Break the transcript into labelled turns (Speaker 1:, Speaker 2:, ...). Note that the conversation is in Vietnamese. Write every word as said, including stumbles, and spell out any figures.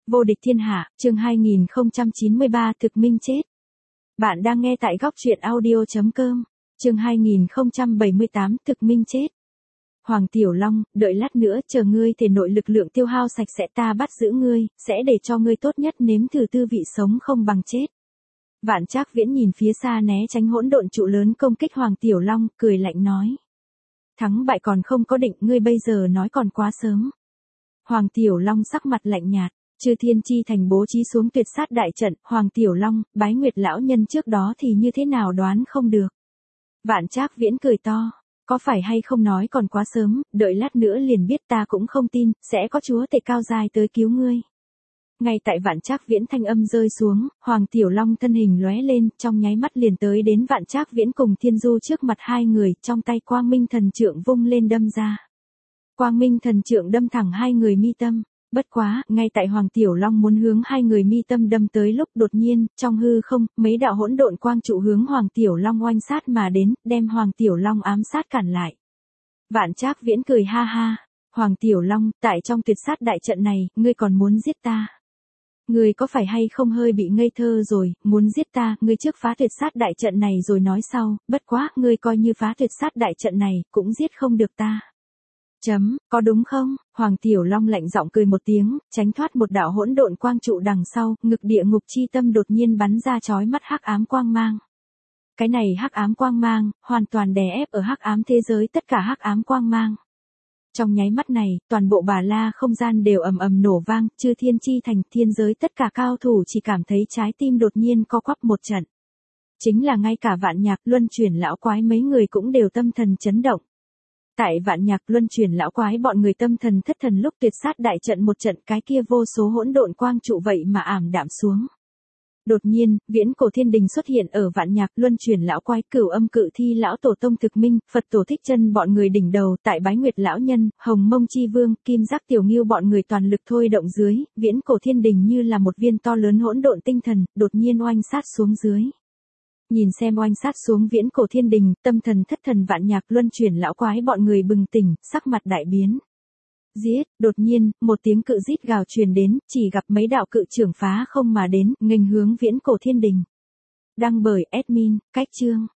Speaker 1: Vô địch thiên hạ, chương hai nghìn không trăm chín mươi ba thực minh chết. Bạn đang nghe tại góc truyện audio chấm com, chương hai nghìn không trăm bảy mươi tám thực minh chết. Hoàng Tiểu Long, đợi lát nữa chờ ngươi thể nội lực lượng tiêu hao sạch sẽ ta bắt giữ ngươi, sẽ để cho ngươi tốt nhất nếm thử tư vị sống không bằng chết. Vạn Trác Viễn nhìn phía xa né tránh hỗn độn trụ lớn công kích Hoàng Tiểu Long, cười lạnh nói. Thắng bại còn không có định, ngươi bây giờ nói còn quá sớm. Hoàng Tiểu Long sắc mặt lạnh nhạt. Chư Thiên Chi Thành bố trí xuống tuyệt sát đại trận, Hoàng Tiểu Long, Bái Nguyệt lão nhân trước đó thì như thế nào đoán không được. Vạn Trác Viễn cười to, có phải hay không nói còn quá sớm, đợi lát nữa liền biết ta cũng không tin, sẽ có chúa tể cao dài tới cứu ngươi. Ngay tại Vạn Trác Viễn thanh âm rơi xuống, Hoàng Tiểu Long thân hình lóe lên, trong nháy mắt liền tới đến Vạn Trác Viễn cùng Thiên Du trước mặt hai người, trong tay Quang Minh Thần Trượng vung lên đâm ra. Quang Minh Thần Trượng đâm thẳng hai người mi tâm. Bất quá, ngay tại Hoàng Tiểu Long muốn hướng hai người mi tâm đâm tới lúc đột nhiên, trong hư không, mấy đạo hỗn độn quang trụ hướng Hoàng Tiểu Long oanh sát mà đến, đem Hoàng Tiểu Long ám sát cản lại. Vạn Trác Viễn cười ha ha, Hoàng Tiểu Long, tại trong tuyệt sát đại trận này, ngươi còn muốn giết ta. Ngươi có phải hay không hơi bị ngây thơ rồi, muốn giết ta, ngươi trước phá tuyệt sát đại trận này rồi nói sau, bất quá, ngươi coi như phá tuyệt sát đại trận này, cũng giết không được ta. Chấm, có đúng không? Hoàng Tiểu Long lạnh giọng cười một tiếng, tránh thoát một đạo hỗn độn quang trụ đằng sau, ngực địa ngục chi tâm đột nhiên bắn ra chói mắt hắc ám quang mang. Cái này hắc ám quang mang, hoàn toàn đè ép ở hắc ám thế giới tất cả hắc ám quang mang. Trong nháy mắt này, toàn bộ Bà La không gian đều ầm ầm nổ vang, Chư Thiên Chi Thành, thiên giới tất cả cao thủ chỉ cảm thấy trái tim đột nhiên co quắp một trận. Chính là ngay cả Vạn Nhạc, Luân Chuyển lão quái mấy người cũng đều tâm thần chấn động. Tại Vạn Nhạc, Luân Chuyển lão quái bọn người tâm thần thất thần lúc tuyệt sát đại trận một trận, cái kia vô số hỗn độn quang trụ vậy mà ảm đạm xuống. Đột nhiên, viễn cổ thiên đình xuất hiện ở Vạn Nhạc, Luân Chuyển lão quái, Cửu Âm Cự Thi lão tổ tông thực minh, Phật tổ Thích Chân bọn người đỉnh đầu, tại Bái Nguyệt lão nhân, Hồng Mông Chi Vương, Kim Giác Tiểu Ngưu bọn người toàn lực thôi động dưới, viễn cổ thiên đình như là một viên to lớn hỗn độn tinh thần, đột nhiên oanh sát xuống dưới. Nhìn xem oanh sát xuống viễn cổ thiên đình, tâm thần thất thần Vạn Nhạc, Luân Chuyển lão quái bọn người bừng tỉnh, sắc mặt đại biến. Giết, đột nhiên, một tiếng cự rít gào truyền đến, chỉ gặp mấy đạo cự trưởng phá không mà đến, nghênh hướng viễn cổ thiên đình. Đăng bởi admin, cách chương.